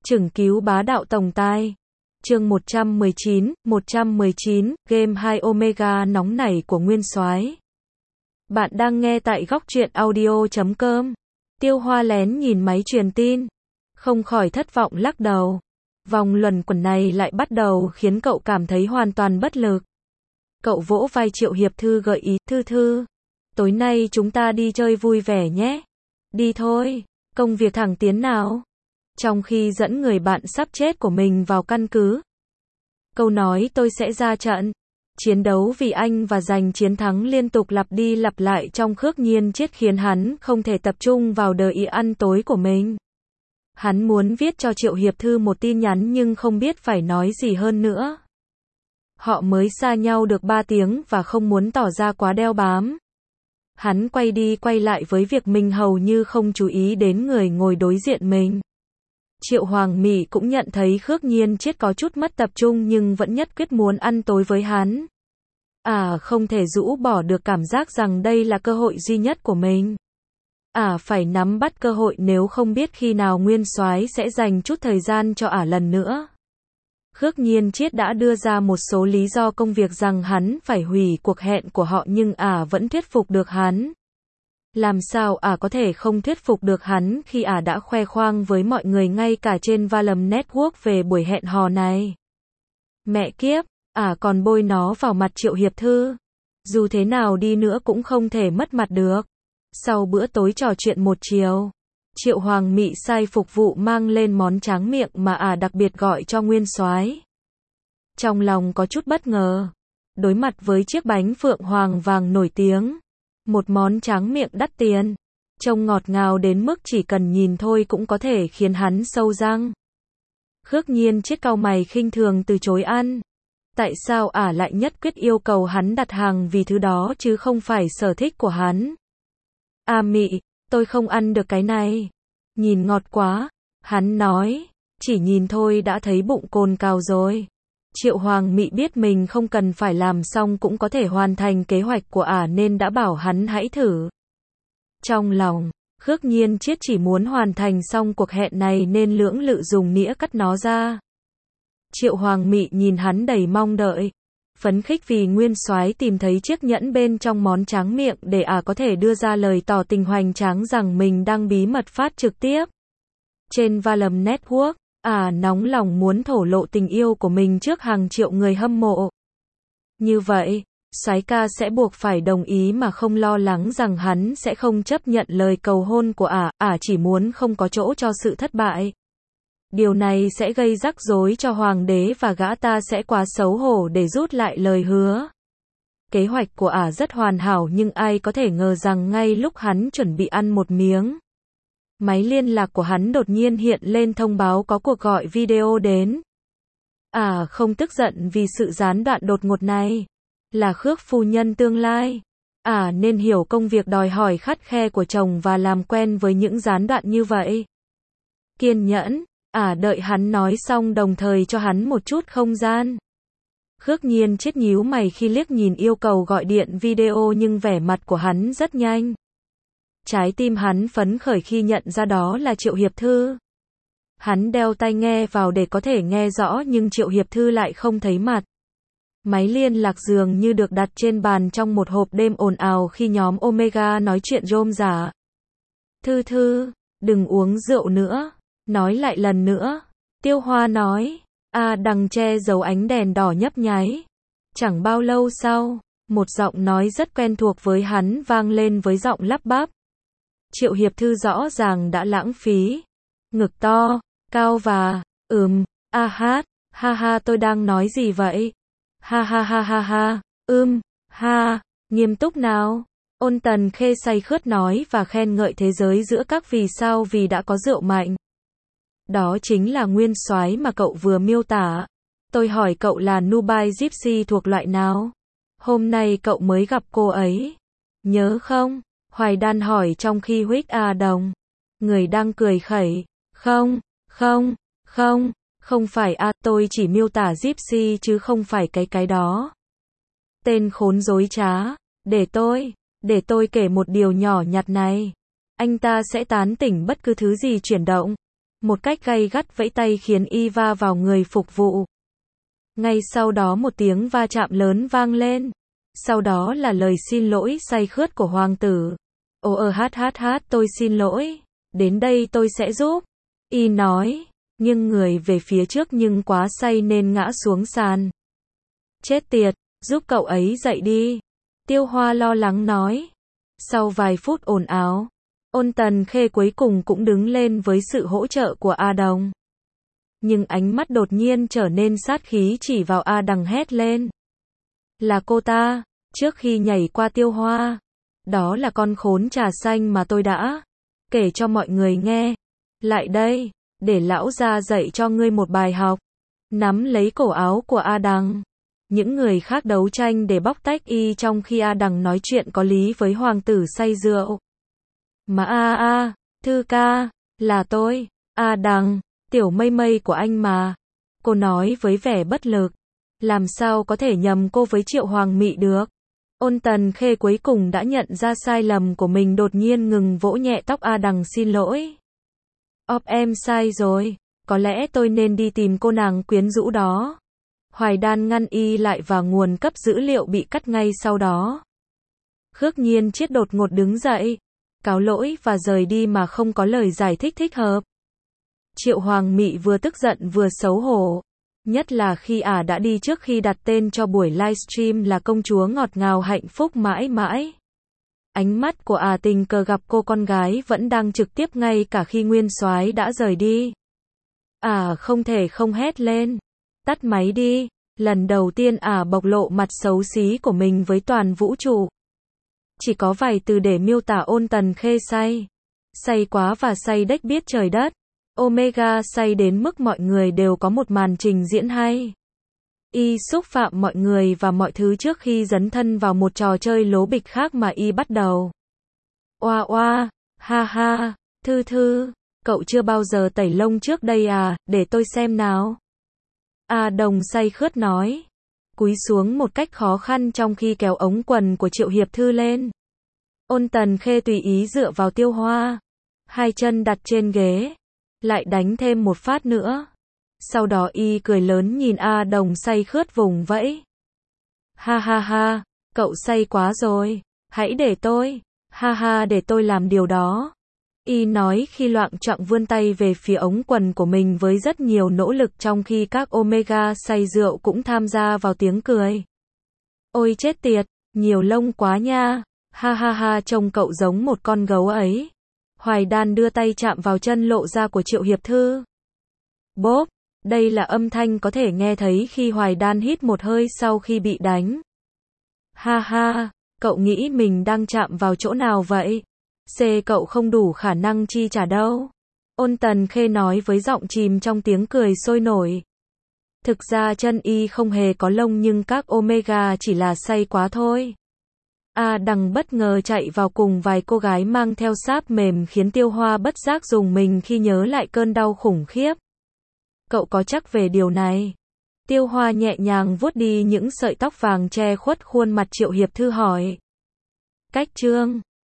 Chừng cứu bá đạo tổng tài. Chương 119, game 2 Omega nóng nảy của Nguyên Soái. Bạn đang nghe tại góc truyện audio.com. Tiêu Hoa lén nhìn máy truyền tin, không khỏi thất vọng lắc đầu. Vòng luẩn quẩn này lại bắt đầu khiến cậu cảm thấy hoàn toàn bất lực. Cậu vỗ vai Triệu Hiệp Thư gợi ý, Thư, tối nay chúng ta đi chơi vui vẻ nhé. Đi thôi, công việc thẳng tiến nào. Trong khi dẫn người bạn sắp chết của mình vào căn cứ. Câu nói tôi sẽ ra trận. Chiến đấu vì anh và giành chiến thắng liên tục lặp đi lặp lại trong Khước Nhiên Chiết khiến hắn không thể tập trung vào đời ý ăn tối của mình. Hắn muốn viết cho Triệu Hiệp Thư một tin nhắn nhưng không biết phải nói gì hơn nữa. Họ mới xa nhau được 3 tiếng và không muốn tỏ ra quá đeo bám. Hắn quay đi quay lại với việc mình hầu như không chú ý đến người ngồi đối diện mình. Triệu Hoàng Mỹ cũng nhận thấy Khước Nhiên Chiết có chút mất tập trung nhưng vẫn nhất quyết muốn ăn tối với hắn. Không thể rũ bỏ được cảm giác rằng đây là cơ hội duy nhất của mình. Phải nắm bắt cơ hội nếu không biết khi nào Nguyên Soái sẽ dành chút thời gian cho lần nữa. Khước Nhiên Chiết đã đưa ra một số lý do công việc rằng hắn phải hủy cuộc hẹn của họ nhưng vẫn thuyết phục được hắn. Làm sao có thể không thuyết phục được hắn khi đã khoe khoang với mọi người ngay cả trên Valum Network về buổi hẹn hò này. Mẹ kiếp, còn bôi nó vào mặt Triệu Hiệp Thư. Dù thế nào đi nữa cũng không thể mất mặt được. Sau bữa tối trò chuyện một chiều, Triệu Hoàng Mỹ sai phục vụ mang lên món tráng miệng mà đặc biệt gọi cho Nguyên Soái. Trong lòng có chút bất ngờ, đối mặt với chiếc bánh phượng hoàng vàng nổi tiếng, một món tráng miệng đắt tiền, trông ngọt ngào đến mức chỉ cần nhìn thôi cũng có thể khiến hắn sâu răng. Khước Nhiên Chiết cau mày khinh thường từ chối ăn. Tại sao lại nhất quyết yêu cầu hắn đặt hàng vì thứ đó chứ không phải sở thích của hắn? Mị, tôi không ăn được cái này. Nhìn ngọt quá, hắn nói, chỉ nhìn thôi đã thấy bụng cồn cào rồi. Triệu Hoàng Mỹ biết mình không cần phải làm xong cũng có thể hoàn thành kế hoạch của nên đã bảo hắn hãy thử. Trong lòng, Khước Nhiên Chiết chỉ muốn hoàn thành xong cuộc hẹn này nên lưỡng lự dùng nĩa cắt nó ra. Triệu Hoàng Mỹ nhìn hắn đầy mong đợi, phấn khích vì Nguyên Soái tìm thấy chiếc nhẫn bên trong món tráng miệng để có thể đưa ra lời tỏ tình hoành tráng rằng mình đang bí mật phát trực tiếp. Trên Valum Network, nóng lòng muốn thổ lộ tình yêu của mình trước hàng triệu người hâm mộ. Như vậy, soái ca sẽ buộc phải đồng ý mà không lo lắng rằng hắn sẽ không chấp nhận lời cầu hôn của chỉ muốn không có chỗ cho sự thất bại. Điều này sẽ gây rắc rối cho hoàng đế và gã ta sẽ quá xấu hổ để rút lại lời hứa. Kế hoạch của rất hoàn hảo nhưng ai có thể ngờ rằng ngay lúc hắn chuẩn bị ăn một miếng, máy liên lạc của hắn đột nhiên hiện lên thông báo có cuộc gọi video đến. Không tức giận vì sự gián đoạn đột ngột này. Là Khước phu nhân tương lai. Nên hiểu công việc đòi hỏi khắt khe của chồng và làm quen với những gián đoạn như vậy. Kiên nhẫn. Đợi hắn nói xong đồng thời cho hắn một chút không gian. Khước Nhiên Chiết nhíu mày khi liếc nhìn yêu cầu gọi điện video nhưng vẻ mặt của hắn rất nhanh. Trái tim hắn phấn khởi khi nhận ra đó là Triệu Hiệp Thư. Hắn đeo tai nghe vào để có thể nghe rõ nhưng Triệu Hiệp Thư lại không thấy mặt. Máy liên lạc dường như được đặt trên bàn trong một hộp đêm ồn ào khi nhóm Omega nói chuyện rôm rả. Thư, đừng uống rượu nữa. Nói lại lần nữa. Tiêu Hoa nói. Đằng che giấu ánh đèn đỏ nhấp nháy. Chẳng bao lâu sau, một giọng nói rất quen thuộc với hắn vang lên với giọng lắp bắp. Triệu Hiệp Thư rõ ràng đã lãng phí. Ngực to, cao và, ha tôi đang nói gì vậy? Ha, nghiêm túc nào. Ôn Tần Khê say khướt nói và khen ngợi thế giới giữa các vì sao vì đã có rượu mạnh. Đó chính là Nguyên Soái mà cậu vừa miêu tả. Tôi hỏi cậu là Nubai Gypsy thuộc loại nào? Hôm nay cậu mới gặp cô ấy. Nhớ không? Hoài Đan hỏi trong khi huých đồng. Người đang cười khẩy. Không phải tôi chỉ miêu tả Gypsy chứ không phải cái đó. Tên khốn dối trá. Để tôi kể một điều nhỏ nhặt này. Anh ta sẽ tán tỉnh bất cứ thứ gì chuyển động. một cách gay gắt vẫy tay khiến y va vào người phục vụ. Ngay sau đó một tiếng va chạm lớn vang lên. Sau đó là lời xin lỗi say khướt của hoàng tử. Tôi xin lỗi. Đến đây tôi sẽ giúp. Y nói, nhưng người về phía trước nhưng quá say nên ngã xuống sàn. Chết tiệt, giúp cậu ấy dậy đi. Tiêu Hoa lo lắng nói. Sau vài phút ồn ào, Ôn Tần Khê cuối cùng cũng đứng lên với sự hỗ trợ của A Đồng. Nhưng ánh mắt đột nhiên trở nên sát khí chỉ vào A Đằng hét lên. Là cô ta, trước khi nhảy qua Tiêu Hoa. Đó là con khốn trà xanh mà tôi đã kể cho mọi người nghe. Lại đây, để lão ra dạy cho ngươi một bài học. Nắm lấy cổ áo của A Đằng. Những người khác đấu tranh để bóc tách y trong khi A Đằng nói chuyện có lý với hoàng tử say rượu. Mà Thư ca, là tôi, A Đằng, tiểu mây mây của anh mà. Cô nói với vẻ bất lực. Làm sao có thể nhầm cô với Triệu Hoàng Mị được. Ôn Tần Khê cuối cùng đã nhận ra sai lầm của mình, đột nhiên ngừng vỗ nhẹ tóc A Đằng xin lỗi. Em sai rồi, có lẽ tôi nên đi tìm cô nàng quyến rũ đó. Hoài Đan ngăn y lại và nguồn cấp dữ liệu bị cắt ngay sau đó. Khước Nhiên Chiết đột ngột đứng dậy, cáo lỗi và rời đi mà không có lời giải thích thích hợp. Triệu Hoàng Mị vừa tức giận vừa xấu hổ. Nhất là khi đã đi trước khi đặt tên cho buổi livestream là công chúa ngọt ngào hạnh phúc mãi mãi. Ánh mắt của tình cờ gặp cô con gái vẫn đang trực tiếp ngay cả khi Nguyên Soái đã rời đi. Không thể không hét lên. Tắt máy đi. Lần đầu tiên bộc lộ mặt xấu xí của mình với toàn vũ trụ. Chỉ có vài từ để miêu tả Ôn Tần Khê say. Say quá và say đếch biết trời đất. Omega say đến mức mọi người đều có một màn trình diễn hay. Y xúc phạm mọi người và mọi thứ trước khi dấn thân vào một trò chơi lố bịch khác mà y bắt đầu. Oa, ha ha, Thư, cậu chưa bao giờ tẩy lông trước đây để tôi xem nào. A Đồng say khướt nói. Cúi xuống một cách khó khăn trong khi kéo ống quần của Triệu Hiệp Thư lên. Ôn Tần Khê tùy ý dựa vào Tiêu Hoa. Hai chân đặt trên ghế. Lại đánh thêm một phát nữa. Sau đó y cười lớn nhìn A Đồng say khướt vùng vẫy. Ha, cậu say quá rồi. Hãy để tôi. Để tôi làm điều đó. Y nói khi loạng choạng vươn tay về phía ống quần của mình với rất nhiều nỗ lực trong khi các Omega say rượu cũng tham gia vào tiếng cười. Ôi chết tiệt, nhiều lông quá nha. Ha, trông cậu giống một con gấu ấy. Hoài Đan đưa tay chạm vào chân lộ ra của Triệu Hiệp Thư. Bốp, đây là âm thanh có thể nghe thấy khi Hoài Đan hít một hơi sau khi bị đánh. Ha, cậu nghĩ mình đang chạm vào chỗ nào vậy? Cậu không đủ khả năng chi trả đâu. Ôn Tần Khê nói với giọng chìm trong tiếng cười sôi nổi. Thực ra chân y không hề có lông nhưng các Omega chỉ là say quá thôi. Đằng bất ngờ chạy vào cùng vài cô gái mang theo sáp mềm khiến Tiêu Hoa bất giác rùng mình khi nhớ lại cơn đau khủng khiếp. Cậu có chắc về điều này? Tiêu Hoa nhẹ nhàng vuốt đi những sợi tóc vàng che khuất khuôn mặt Triệu Hiệp Thư hỏi. Cách chương